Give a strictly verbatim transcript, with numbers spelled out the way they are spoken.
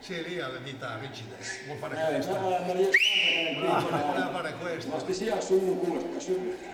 Sì, lì ha le dita rigide, vuol fare Eh, questo. ma, ma riesco a Voleva fare questo. Ma stia su uno culo, su